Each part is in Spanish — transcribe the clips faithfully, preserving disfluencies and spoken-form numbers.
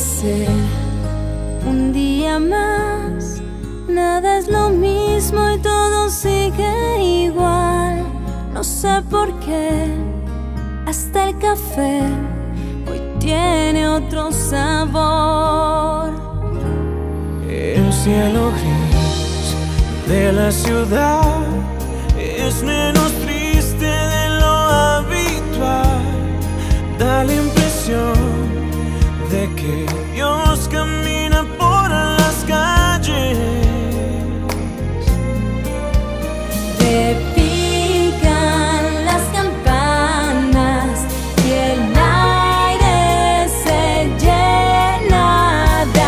amanecer, un día más. Nada es lo mismo y todo sigue igual. No sé por qué, hasta el café hoy tiene otro sabor. El cielo gris de la ciudad es menos triste de lo habitual. Da la impresión de que Dios camina por las calles. Repican las campanas y el aire se llena de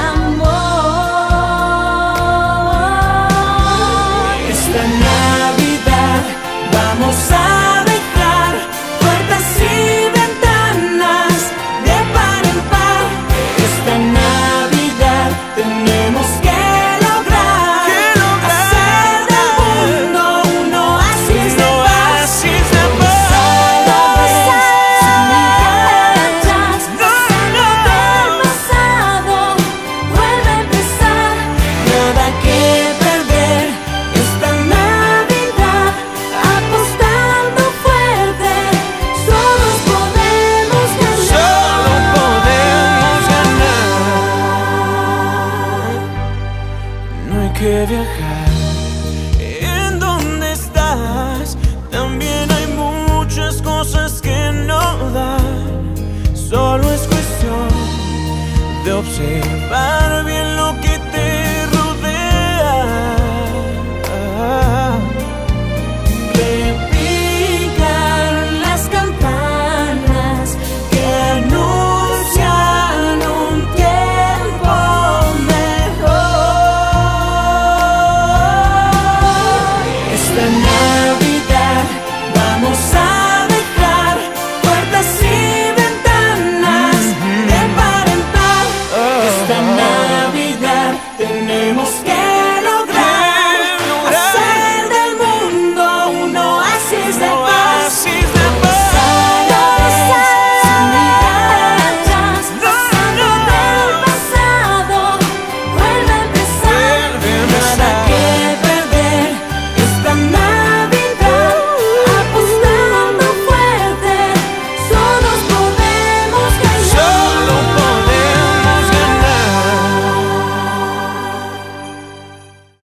amor. Esta Navidad vamos a dejar puertas y ventanas de par en par. Esta Navidad tenemos que lograr, que lograr hacer del mundo un oasis de paz. Solo ves sin mirar atrás, pasando del pasado, vuelve a empezar. Nada que perder esta Navidad, Apostando fuerte, solos podemos ganar. solo podemos ganar. No hay que viajar. ¿En dónde estás? También hay muchas cosas que no dan. Solo es cuestión de observar bien lo que